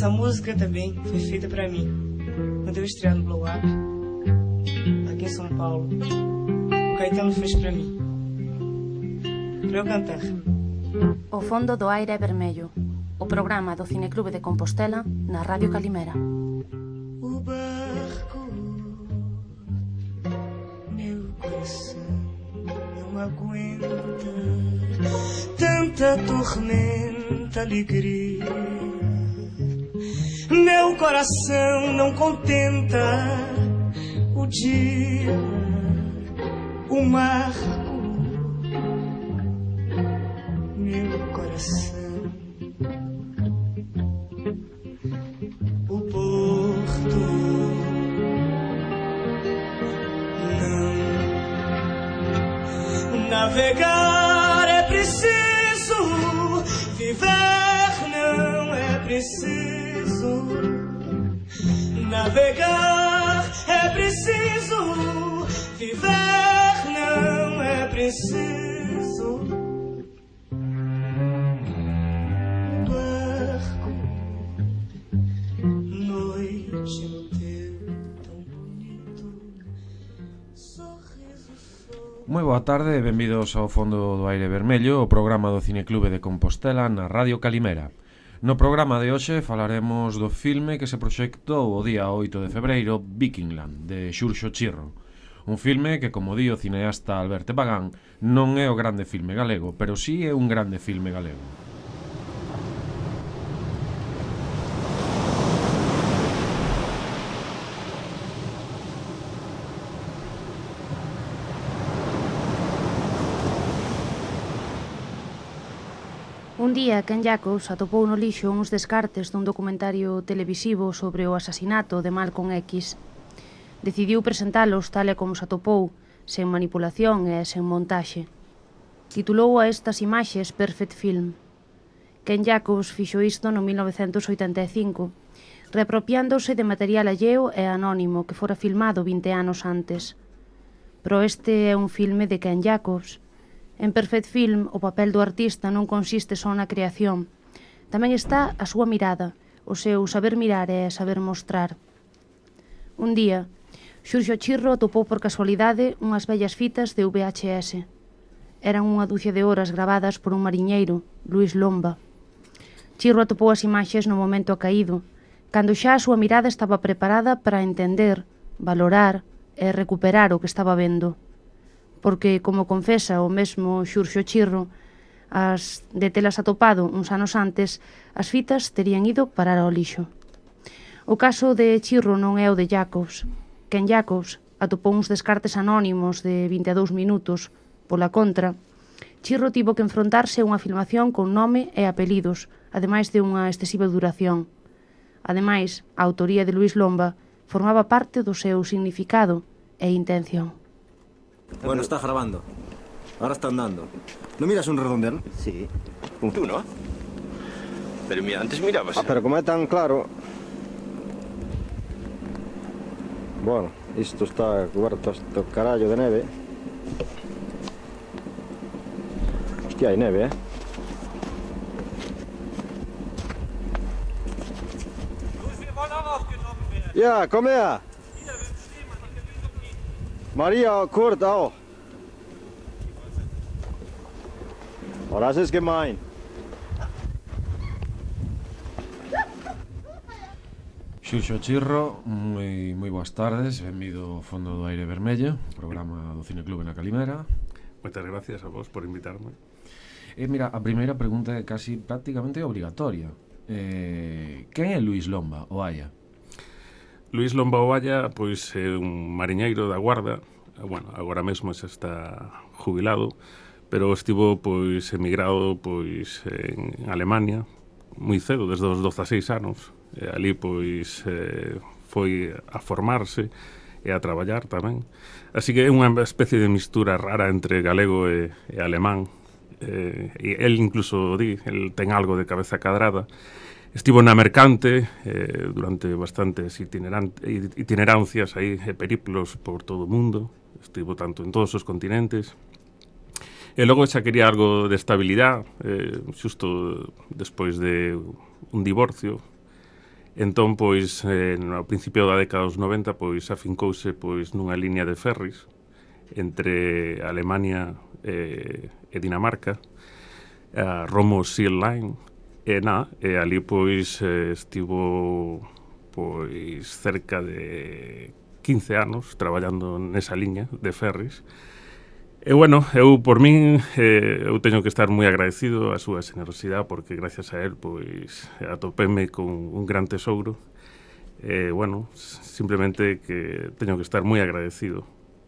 Essa música também foi feita para mim. Quando eu estrear no Blow Up, aqui em São Paulo, o Caetano fez para mim, para eu cantar. O fondo do aire é vermello. O programa do Cineclube de Compostela na Radio Calimera. O barco, meu coração não aguenta tanta tormenta, alegria. Meu coração não contenta o dia, o marco, meu coração. O porto não. Navegar é preciso, viver não é preciso. Navegar é preciso, viver não é preciso. Barco, noite no teu tão bonito sorriso. Moi boa tarde e benvidos ao Fondo do Aire Vermello, o programa do Cineclube de Compostela na Radio Calimera. No programa de hoxe falaremos do filme que se proxectou o día 8 de febreiro, Vikingland, de Xurxo Chirro. Un filme que, como di o cineasta Alberto Pagán, non é o grande filme galego, pero sí é un grande filme galego. Un día, Ken Jacobs atopou no lixo uns descartes dun documentario televisivo sobre o asasinato de Malcolm X. Decidiu presentalos tal e como se atopou, sen manipulación e sen montaxe. Titulou a estas imaxes Perfect Film. Ken Jacobs fixo isto no 1985, reapropiándose de material alleo e anónimo que fora filmado 20 anos antes. Pero este é un filme de Ken Jacobs. En Perfect Film, o papel do artista non consiste só na creación. Tamén está a súa mirada, o seu saber mirar e saber mostrar. Un día, Xurxo Chirro atopou por casualidade unhas vellas fitas de VHS. Eran unha dúcia de horas gravadas por un mariñeiro, Luis Lomba. Chirro atopou as imaxes no momento acaído, cando xa a súa mirada estaba preparada para entender, valorar e recuperar o que estaba vendo. Porque, como confesa o mesmo Xurxo Chirro, as de telas atopado uns anos antes, as fitas terían ido parar ao lixo. O caso de Chirro non é o de Jacobs. Ken Jacobs atopou uns descartes anónimos de 22 minutos. Pola contra, Chirro tivo que enfrontarse a unha filmación con nome e apelidos, ademais de unha excesiva duración. Ademais, a autoría de Luis Lomba formaba parte do seu significado e intención. Bueno, está grabando. Ahora está andando. ¿No miras un redondel? Sí. Tú no. Pero mira, antes mirabas. Pero como é tan claro... Bueno, isto está coberto hasta o carallo de neve. Hostia, hai neve, Ja, kom her! Maria og Kurt auch. Oh, das ist gemein. Xurxo Chirro, moi boas tardes, benvido ao Fondo do Aire Vermello, programa do Cineclube na Calimera. Moitas gracias a vos por invitarme. Mira, a primeira pregunta é casi prácticamente obrigatoria. Quen é Luis Lomba, o Aya? Luis Lomba Oalla, pois é un mariñeiro da Guarda, bueno, agora mesmo xa está jubilado, pero estivo pois emigrado pois en Alemania moi cedo, desde os 16 anos. Ali pois foi a formarse e a traballar tamén. Así que é unha especie de mistura rara entre galego e alemán. E el incluso di, el ten algo de cabeza cadrada. Estivo na mercante durante bastantes itinerancias aí, periplos por todo o mundo. Estivo tanto en todos os continentes. E logo xa quería algo de estabilidade, xusto despois de un divorcio. Entón, pois, no principio da década dos 90, pois, afincouse pois, nunha liña de ferries entre Alemania e Dinamarca, a Romo Sea Line, e ali, pois, estivo pois, cerca de 15 anos traballando nesa liña de ferries. E, bueno, eu, por min, eu teño que estar moi agradecido a súa generosidade, porque gracias a él, pois, atopéme con un gran tesouro. E, bueno, simplemente que teño que estar moi agradecido.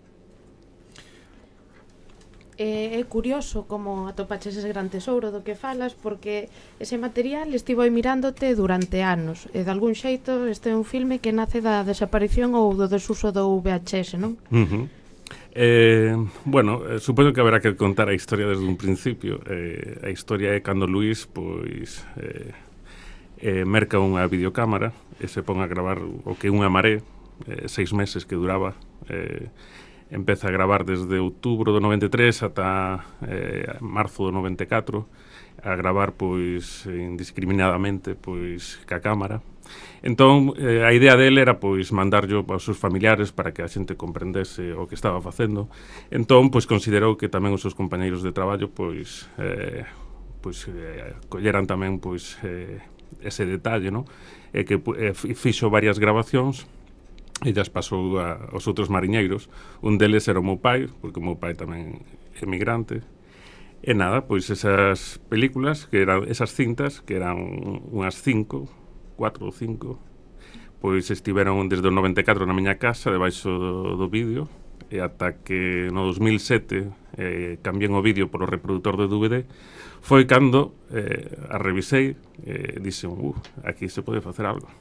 É curioso como atopaches ese gran tesouro do que falas, porque ese material estivo aí mirándote durante anos. E, de algún xeito, este é un filme que nace da desaparición ou do desuso do VHS, non? Bueno, supoño que haberá que contar a historia desde un principio. A historia é cando Luís pois merca unha videocámara e se pon a gravar o que unha maré, 6 meses que duraba. Empeza a gravar desde outubro do 93 ata marzo do 94, a gravar pois indiscriminadamente pois ca cámara. Entón, a idea dele era pois mandarllo aos seus familiares para que a xente comprendese o que estaba facendo. Entón, pois considerou que tamén os seus compañeiros de traballo pois colleran tamén pois ese detalle, non? E que fixo varias grabacións e das pasou aos outros mariñeiros. Un deles era o meu pai, porque o meu pai tamén é emigrante. E nada, pois esas películas, que eran esas cintas, que eran unhas 4 ou 5, pois estiveron desde o 94 na miña casa, debaixo do vídeo, e ata que no 2007 cambién o vídeo por o reproductor de DVD, foi cando a revisei e dixen, aquí se pode facer algo.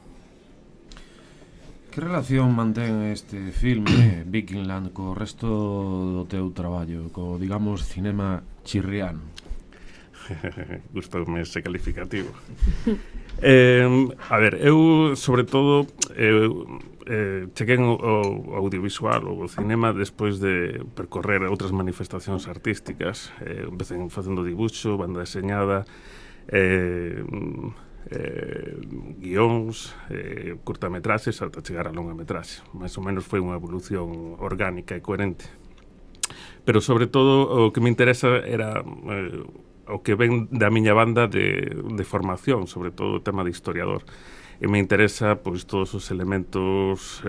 Que relación mantén este filme, Vikingland, co resto do teu traballo, co, digamos, cinema chirriano? Gustoume ese calificativo. A ver, eu, sobre todo, cheguei ao audiovisual ou ao cinema despois de percorrer outras manifestacións artísticas. Empecé facendo dibuixo, banda deseñada, guións, curtametraxes, ata chegar a longa metraxe. Mais ou menos foi unha evolución orgánica e coherente. Pero, sobre todo, o que me interesa era o que ven da miña banda de formación, sobre todo o tema de historiador. E me interesa, pois, todos os elementos,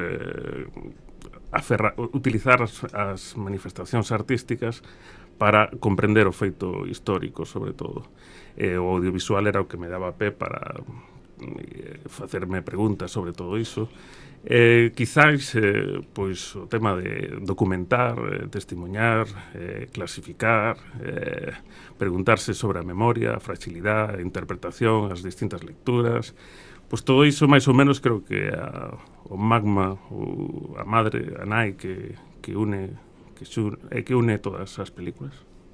utilizar as manifestacións artísticas para comprender o feito histórico, sobre todo. O audiovisual era o que me daba pé para facerme preguntas sobre todo iso. Quizáis, pois, o tema de documentar, testimoñar, clasificar, preguntarse sobre a memoria, a fragilidade, a interpretación, as distintas lecturas. Pois todo iso, máis ou menos, creo que o magma, a madre, a nai que une todas as películas.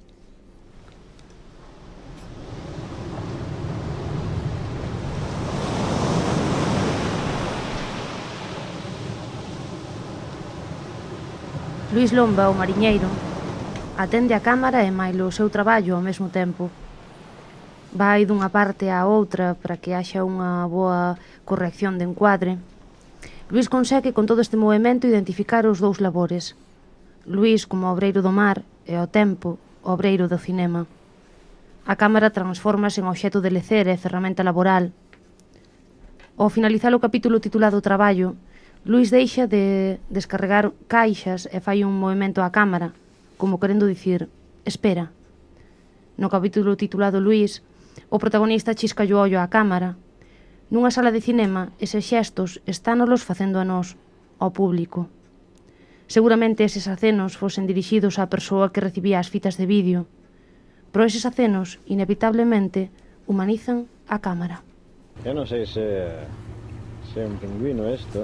Luís Lomba, o mariñeiro, atende a cámara e mailo o seu traballo ao mesmo tempo. Vai dunha parte á outra para que haxa unha boa corrección de encuadre. Luís consegue con todo este movimento identificar os dous labores. Luís como obreiro do mar e ao tempo obreiro do cinema. A cámara transfórmase en obxecto de lecer e ferramenta laboral. Ao finalizar o capítulo titulado Traballo, Luís deixa de descarregar caixas e fai un movimento á cámara, como querendo dicir, espera. No capítulo titulado Luís, o protagonista chisca o ollo á cámara. Nunha sala de cinema, eses xestos estánolos facendo a nós, ao público. Seguramente eses acenos fosen dirixidos á persoa que recibía as fitas de vídeo, pero eses acenos, inevitablemente, humanizan a cámara. Eu non sei se é un pingüino isto.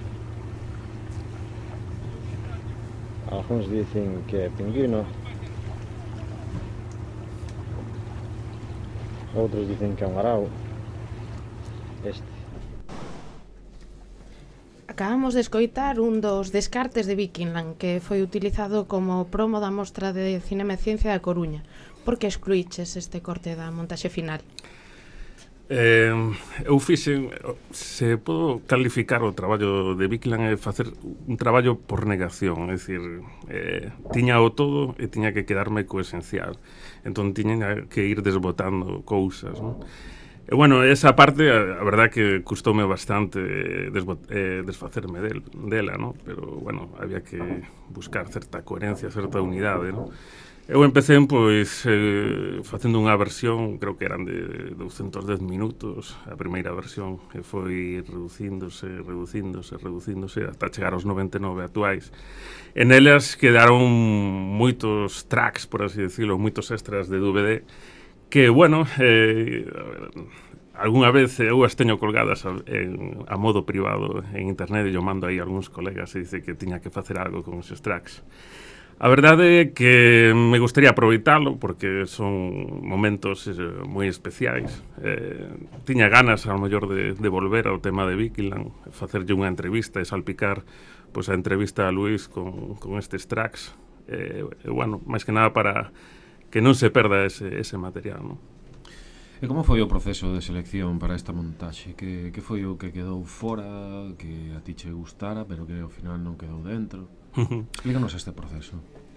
Alguns dicen que é pingüino, outros dicen que é un arao. Este. Acabamos de escoitar un dos descartes de Vikingland que foi utilizado como promo da Mostra de Cinema e Ciencia da Coruña. Por que excluíches este corte da montaxe final? Eu fixen, se podo calificar o traballo de Vikland é facer un traballo por negación, é dicir, tiña o todo e tiña que quedarme co esencial, entón tiña que ir desbotando cousas, non? E bueno, esa parte, a verdad que custoume bastante desfacerme dela, non? Pero, bueno, había que buscar certa coherencia, certa unidade, non? Eu empecé, pois, facendo unha versión, creo que eran de 210 minutos, a primeira versión, e foi reducíndose, ata chegar aos 99 actuais. En elas quedaron moitos tracks, por así decirlo, moitos extras de DVD, que, bueno, algunha vez eu as teño colgadas a modo privado en internet e yo mando aí a algúns colegas e dice que tiña que facer algo con esos tracks. A verdade é que me gustaría aproveitalo porque son momentos moi especiais. Tiña ganas, ao mellor, de volver ao tema de Vikland, facerlle unha entrevista e salpicar pois, a entrevista a Luis con estes tracks. Bueno, máis que nada para que non se perda ese material, non? E como foi o proceso de selección para esta montaxe? Que foi o que quedou fora, que a ti che gustara, pero que ao final non quedou dentro? Explícanos este proceso.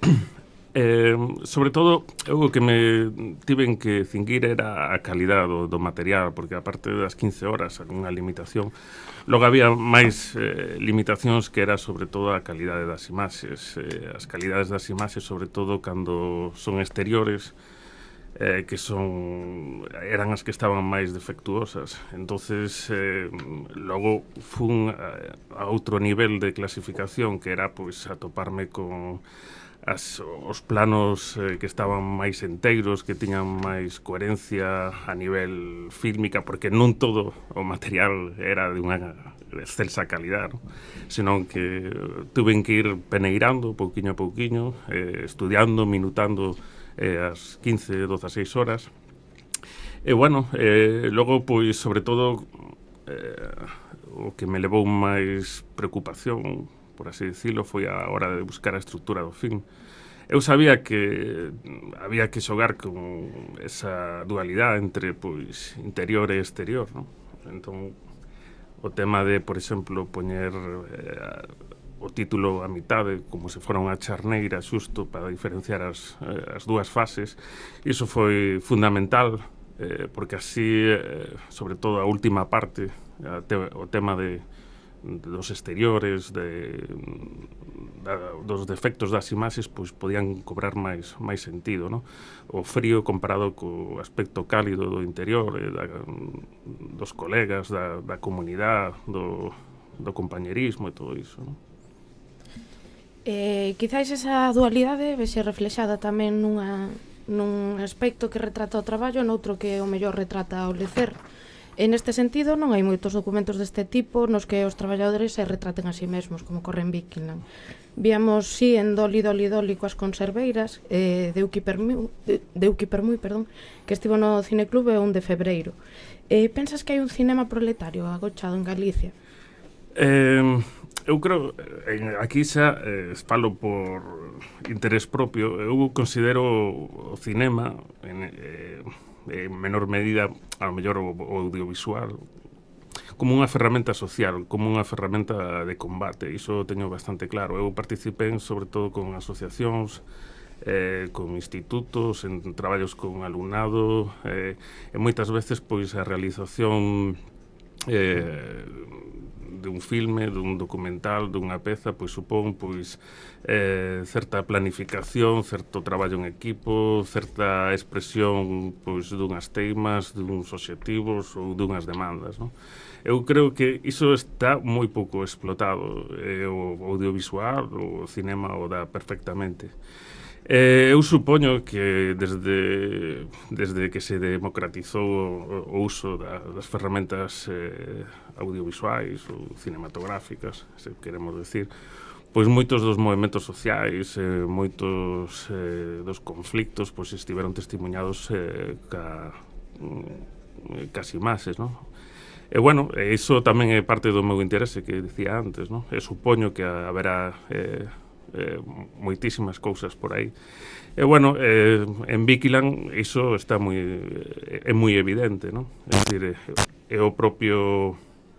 Sobre todo, o que me tiven que cinguir era a calidad do material, porque aparte das 15 horas, unha limitación, logo había máis limitacións que era sobre todo a calidade das imaxes. As calidades das imaxes, sobre todo cando son exteriores, que eran as que estaban máis defectuosas. Entonces, logo fun a outro nivel de clasificación, que era pois atoparme con os planos que estaban máis enteiros, que tiñan máis coherencia a nivel fílmica, porque non todo o material era de unha excelsa calidad, ¿no? Senón que tuven que ir peneirando pouquiño a pouquiño, estudiando, minutando as 15, 16 horas. E, bueno, logo, pois, sobre todo, o que me levou máis preocupación, por así decirlo, foi a hora de buscar a estrutura do film. Eu sabía que había que xogar con esa dualidade entre, pois, interior e exterior, non? Entón, o tema de, por exemplo, poñer o título a mitade, como se fora unha charneira xusto para diferenciar as dúas fases, iso foi fundamental, porque así, sobre todo a última parte, o tema dos exteriores, dos defectos das imaxes, pois podían cobrar máis sentido, no? O frío comparado co aspecto cálido do interior, dos colegas, da comunidade, do compañerismo e todo iso, no? Quizáis esa dualidade vexe reflexada tamén nun aspecto que retrata o traballo, noutro que o mellor retrata o lecer. En este sentido, non hai moitos documentos deste tipo nos que os traballadores se retraten a sí mesmos, como corre en Vikland. Víamos, sí, en Doli coas conserveiras, de Uki Permui, que estivo no Cineclube o 1 de febreiro. Pensas que hai un cinema proletario agochado en Galicia? Eu creo, aquí xa falo por interés propio, eu considero o cinema en menor medida, ao mellor o audiovisual, como unha ferramenta social, como unha ferramenta de combate. Iso teño bastante claro. Eu participei sobre todo con asociacións, con institutos, en traballos con alumnado, e moitas veces pois a realización dun filme, dun documental, dunha peza, pois supón pois certa planificación, certo traballo en equipo, certa expresión pois dunhas teimas, duns obxectivos ou dunhas demandas, non? Eu creo que iso está moi pouco explotado. O audiovisual, o cinema o dá perfectamente. Eu supoño que desde que se democratizou o uso das ferramentas audiovisuais ou cinematográficas, se queremos decir, pois moitos dos movimentos sociais, moitos dos conflictos, pois estiveron testimonhados cas imaxes, non? E, bueno, iso tamén é parte do meu interese que dicía antes, non? E supoño que haberá moitísimas cousas por aí. E, bueno, en Vikiland iso está moi evidente, non? É dicir, é o propio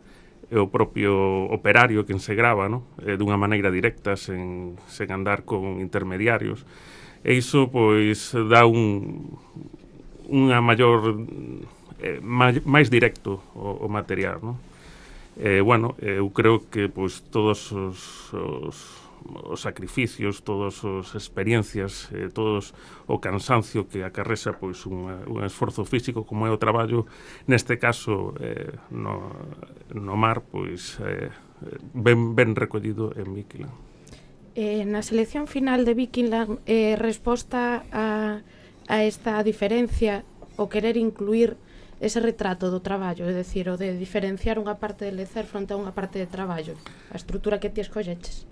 operario quen se grava, non? Dunha maneira directa, sen andar con intermediarios. E iso, pois, dá unha maior máis directo o material, non? Bueno, eu creo que pois todos os sacrificios, todas as experiencias, todos o cansancio que acarrexa pois un esforzo físico como é o traballo, neste caso no mar, pois ben recollido en Vikiland. Na selección final de Vikiland, resposta a esta diferencia, o querer incluir ese retrato do traballo, é dicir, o de diferenciar unha parte de lecer fronte a unha parte de traballo, a estrutura que ti escolleches?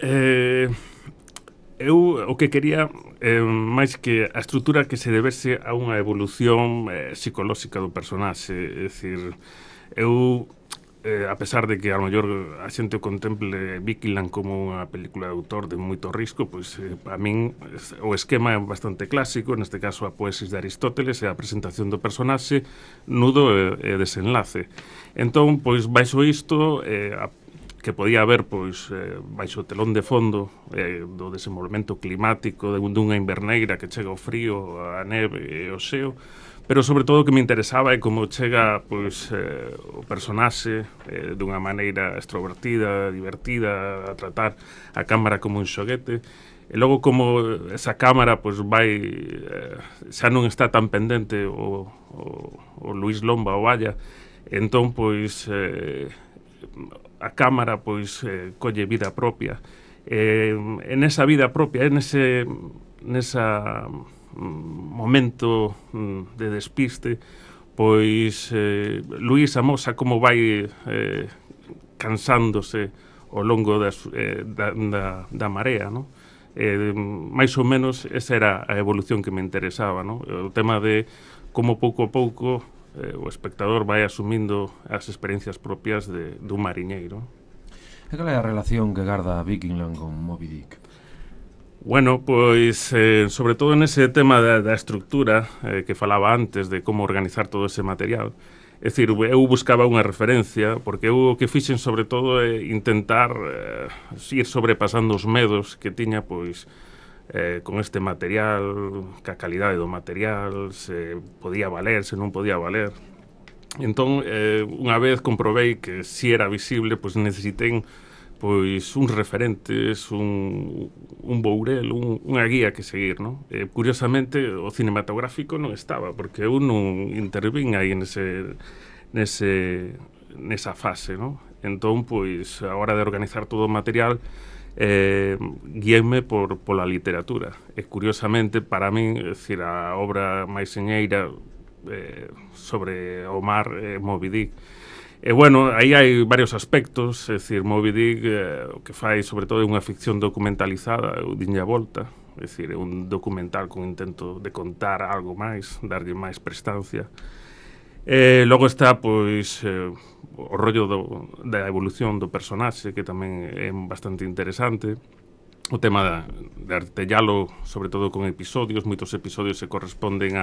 Eu o que quería, máis que a estrutura que se debese a unha evolución psicolóxica do personaxe, é dicir, eu, a pesar de que a mellor a xente o contemple Vikiland como unha película de autor de moito risco, pois a min o esquema é bastante clásico, neste caso a poesis de Aristóteles e a presentación do personaxe, nudo e desenlace. Entón, pois, baixo isto, que podía haber, pois, baixo o telón de fondo do desenvolvemento climático dunha inverneira que chega o frío, a neve e o xeo, pero sobre todo o que me interesaba é como chega pois, o personaxe dunha maneira extrovertida, divertida, a tratar a cámara como un xoguete, e logo como esa cámara pois, vai xa non está tan pendente o Luis Lomba o Valla, entón pois a cámara pois colle vida propia, en esa vida propia, nesa momento de despiste, pois Luís amosa como vai cansándose ao longo da marea, non? Mais ou menos esa era a evolución que me interesaba, non? O tema de como pouco a pouco o espectador vai asumindo as experiencias propias dun mariñeiro. E cal é a relación que garda Vikiland con Moby Dick? Bueno, pois, sobre todo nese tema da estructura que falaba antes, de como organizar todo ese material, é dicir, eu buscaba unha referencia, porque eu o que fixen sobre todo é intentar ir sobrepasando os medos que tiña, pois, con este material, que a calidade do material, se podía valer, se non podía valer. Entón, unha vez comprobei que si era visible, pois necesitei pois uns referentes, un bourel, unha guía que seguir, non? Curiosamente, o cinematográfico non estaba, porque eu non intervín aí nesa fase, non? Entón, pois, a hora de organizar todo o material, guiéme pola literatura. E, curiosamente, para min, é dicir, a obra máis señeira sobre o mar é Moby Dick. E, bueno, aí hai varios aspectos, é dicir, Moby Dick o que fai, sobre todo, é unha ficción documentalizada, eu dinlle a volta, é dicir, é un documental con intento de contar algo máis, darlle máis prestancia. Logo está, pois, o rollo da evolución do personaxe, que tamén é bastante interesante, o tema de artellalo, sobre todo con episodios, moitos episodios se corresponden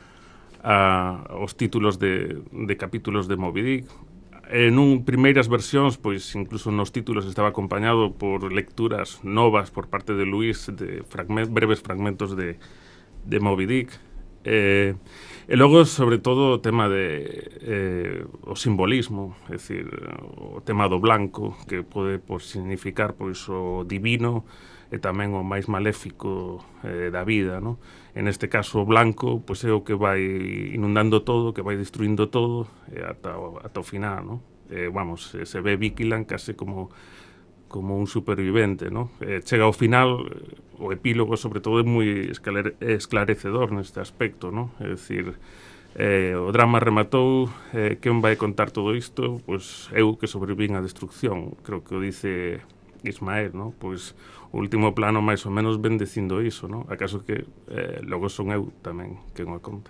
aos títulos de capítulos de Moby Dick. En primeiras versións, pois incluso nos títulos estaba acompañado por lecturas novas por parte de Luís de breves fragmentos de Moby Dick. E logo, sobre todo, o tema o simbolismo, é dicir, o tema do blanco, que pode significar pois o divino e tamén o máis maléfico da vida, non? En este caso, o blanco pois é o que vai inundando todo, que vai destruindo todo ata o final, non? Vamos, se ve Vikiland case como un supervivente, non? Chega ao final, o epílogo, sobre todo, é moi esclarecedor neste aspecto, non? É dicir, o drama rematou, quen vai contar todo isto? Pois eu que sobrevín á destrucción, creo que o dice Ismael, non? Pois o último plano máis ou menos ven dicindo iso, non? Acaso que logo son eu tamén quen o conta.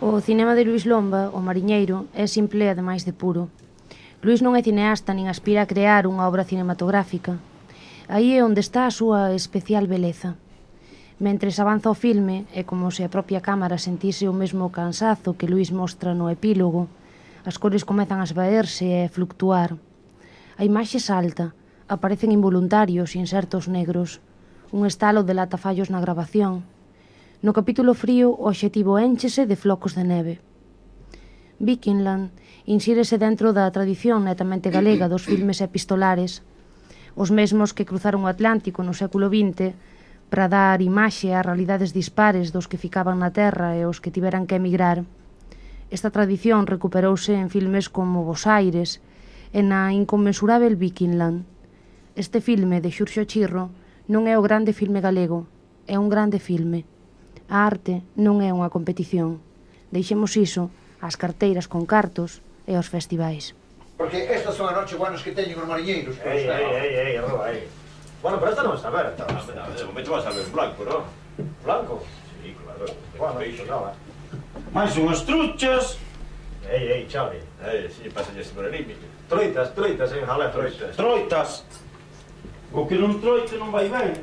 O cinema de Luis Lomba, O mariñeiro, é simple e ademais de puro. Luis non é cineasta nin aspira a crear unha obra cinematográfica. Aí é onde está a súa especial beleza. Mentres avanza o filme, é como se a propia cámara sentise o mesmo cansazo que Luis mostra no epílogo, as cores comezan a esvaerse e a fluctuar. A imaxe salta, aparecen involuntarios insertos negros. Un estalo delata fallos na grabación. No capítulo frío, o obxectivo énchese de flocos de neve. Vikingland insírese dentro da tradición netamente galega dos filmes epistolares, os mesmos que cruzaron o Atlántico no século XX para dar imaxe ás realidades dispares dos que ficaban na terra e os que tiveran que emigrar. Esta tradición recuperouse en filmes como Bos Aires e na inconmensurável Vikingland. Este filme de Xurxo Chirro non é o grande filme galego, é un grande filme. A arte non é unha competición. Deixemos iso ás carteiras con cartos e aos festivais. Porque estas son as nochebuenas que teñen os mariñeiros. Ei, arroba, ei. Bueno, pero esta non está aberta. De momento vas a ver blanco, ¿no? Blanco? Sí, claro. Bueno, pues nada. Mais unhas truchas. Ei, Xavi. Sí, pásale por el límite. Troitas, jalefas. Troitas. O que non troite non vai ben.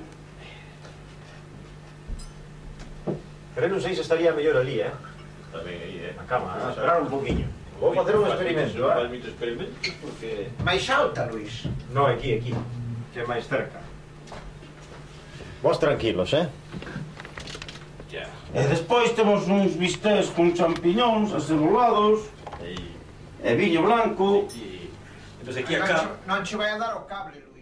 Pero non sei se estaría mellor ali, Está ben aí, na cama, a esperar un poquinho. Vou facer un experimento, Faz moito experimento, porque... Mais alta, Luis. No, aquí, que é máis cerca. Vos tranquilos, Ya. E despois temos uns bistés con champiñóns acebolados e viño blanco. Entón aquí acá... Non che vai a dar o cable, Luis.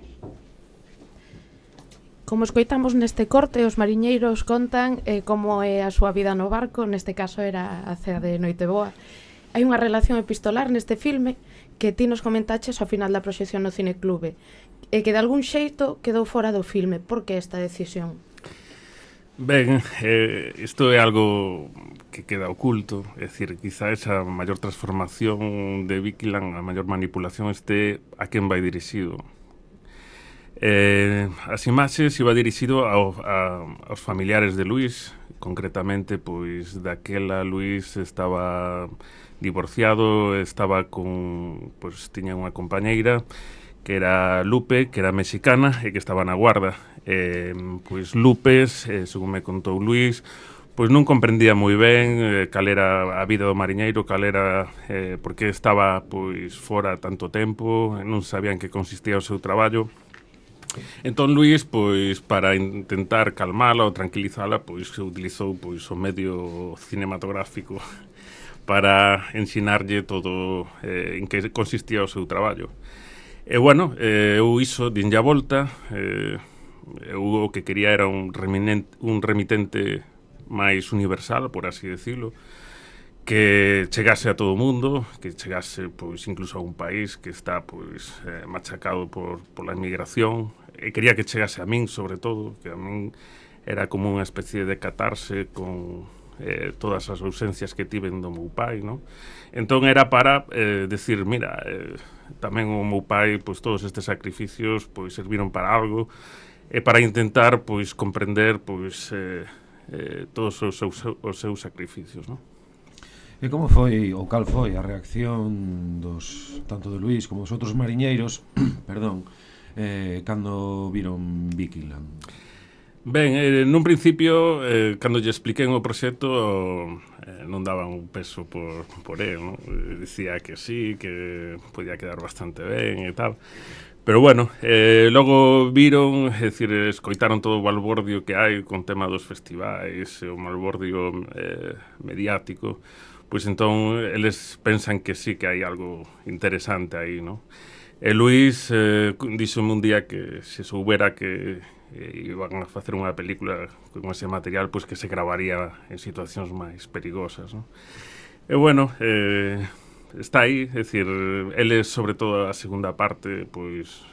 Como escoitamos neste corte, os mariñeiros contan como é a súa vida no barco, neste caso era a cea de Noiteboa. Hai unha relación epistolar neste filme que ti nos comentaches ao final da proxección no Cineclube e que de algún xeito quedou fora do filme. Por que esta decisión? Ben, isto é algo que queda oculto, é dicir, quizá esa maior transformación de Vikingland, a maior manipulación este a quen vai dirixido. As imaxes iba dirixido aos familiares de Luis, concretamente, pois, daquela Luis estaba divorciado, estaba con, pois, tiña unha compañeira que era Lupe, que era mexicana e que estaba na guarda. Pois Lupes, según me contou Luis, pois non comprendía moi ben cal era a vida do mariñeiro, cal era porque estaba pois fora tanto tempo, non sabían que consistía o seu traballo. Entón Luis, pois, para intentar calmala ou tranquilizala, pois utilizou pois o medio cinematográfico para ensinarlle todo en que consistía o seu traballo. E bueno, eu iso dinlle a volta, eu o que quería era un remitente máis universal, por así decirlo, que chegase a todo o mundo, que chegase pois incluso a un país que está pois machacado pola inmigración, e quería que chegase a min, sobre todo, que a min era como unha especie de catarse con todas as ausencias que tiven do meu pai, non? Entón era para decir, mira, tamén o meu pai, pois todos estes sacrificios pois serviron para algo, e para intentar pois comprender pois todos os seus sacrificios, non? E como foi, ou cal foi, a reacción tanto de Luis como dos outros mariñeiros, perdón, cando viron Vikingland? Ben, nun principio, cando lle expliquei o proxecto, non daban un peso por el, non? Dicía que sí, que podía quedar bastante ben e tal. Pero bueno, logo viron, é dicir, escoitaron todo o balbordio que hai con tema dos festivais, o balbordio mediático, pois entón eles pensan que sí que hai algo interesante aí, non? E Luis díxome un día que se soubera que iban a facer unha película con ese material, pois que se gravaría en situacións máis perigosas, non? E bueno, está aí, é dicir, eles, sobre todo a segunda parte, pois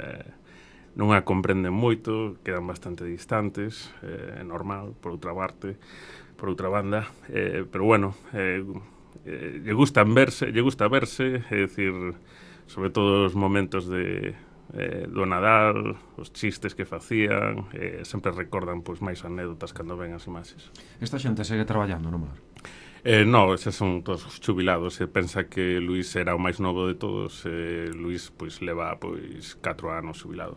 non a comprenden moito, quedan bastante distantes, é normal, por outra banda, pero bueno, lle gusta verse, é dicir, sobre todo os momentos do Nadal, os chistes que facían, sempre recordan pois máis anécdotas cando ven as imaxes. Esta xente segue traballando no mar? No, eses son todos xubilados. Se pensa que Luís era o máis novo de todos. Luís, pois, leva, pois, 4 anos xubilado.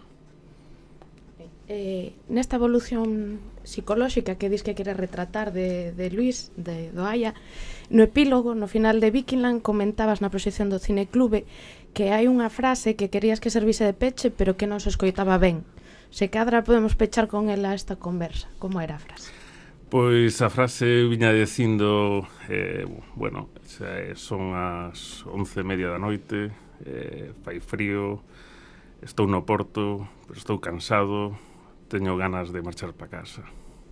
Nesta evolución psicolóxica que dis que quere retratar de Luís, de Doaya, no epílogo, no final de Vikingland, comentabas na proxección do Cineclube que hai unha frase que querías que servise de peche, pero que non se escoitaba ben. Se cadra podemos pechar con ela esta conversa. Como era a frase? Pois a frase viña dicindo, bueno, son as 11:30 da noite, fai frío, estou no porto, pero estou cansado, teño ganas de marchar para casa.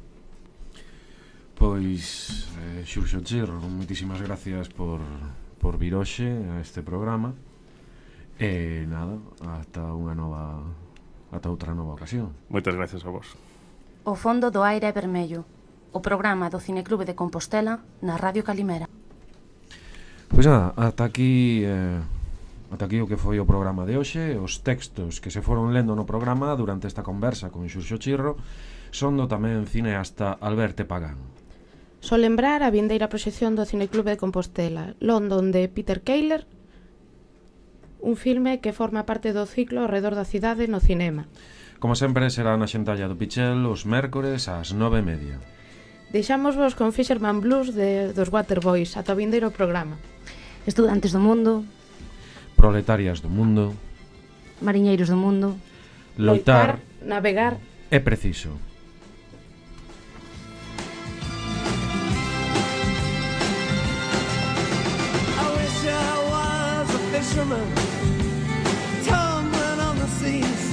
Pois, Xurxo Chirro, moitísimas gracias por vir hoxe a este programa. E nada, ata outra nova ocasión. Moitas gracias a vos. O fondo do aire é vermello. O programa do Cineclube de Compostela na Radio Calimera. Pois nada, ata aquí o que foi o programa de hoxe. Os textos que se foron lendo no programa durante esta conversa con Xurxo Chirro son do tamén cineasta Alberto Pagán. Só lembrar a vindeira proxección do Cineclube de Compostela, London, de Peter Keeler, un filme que forma parte do ciclo ao redor da cidade no cinema. Como sempre, será na Xentalla do Pichel os mércores ás 9:30. Deixámosvos con Fisherman Blues dos Waterboys. Ata o vindeiro programa. Estudantes do mundo, proletarias do mundo, mariñeiros do mundo, loitar, navegar é preciso. I wish I was a fisherman, tumbling on the seas,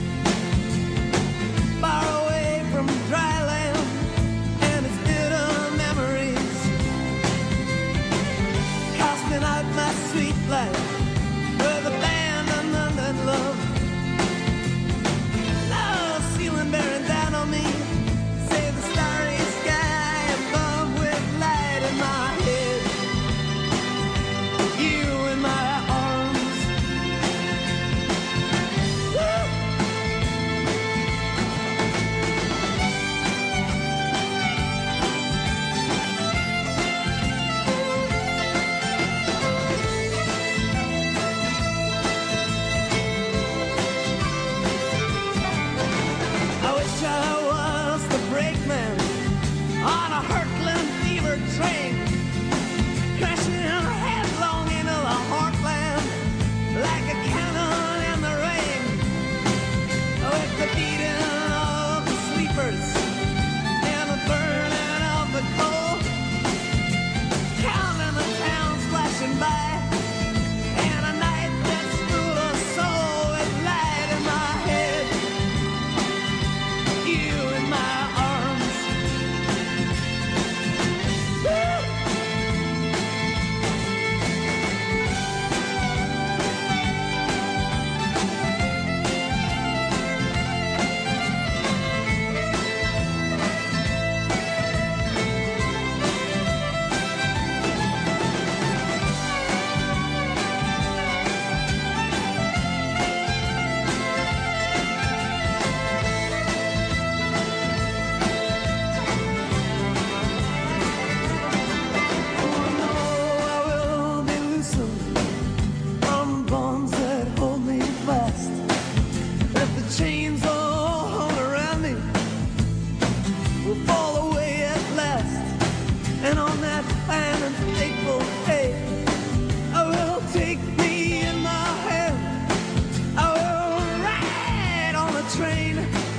far away from dry land and its bitter memories, casting out my sweet life with abandonment and love. Now ceiling bearing down on me, say the starry sky above with light in my head, you in my arms. Woo! I wish I was the brakeman on a hurtling fever train, crashing headlong into the heartland like a cannon in the rain, with the beating of the sleepers and the burning of the coal, counting the towns flashing by, and a night that's full of soul with light in my head, you in my arms. Woo! Train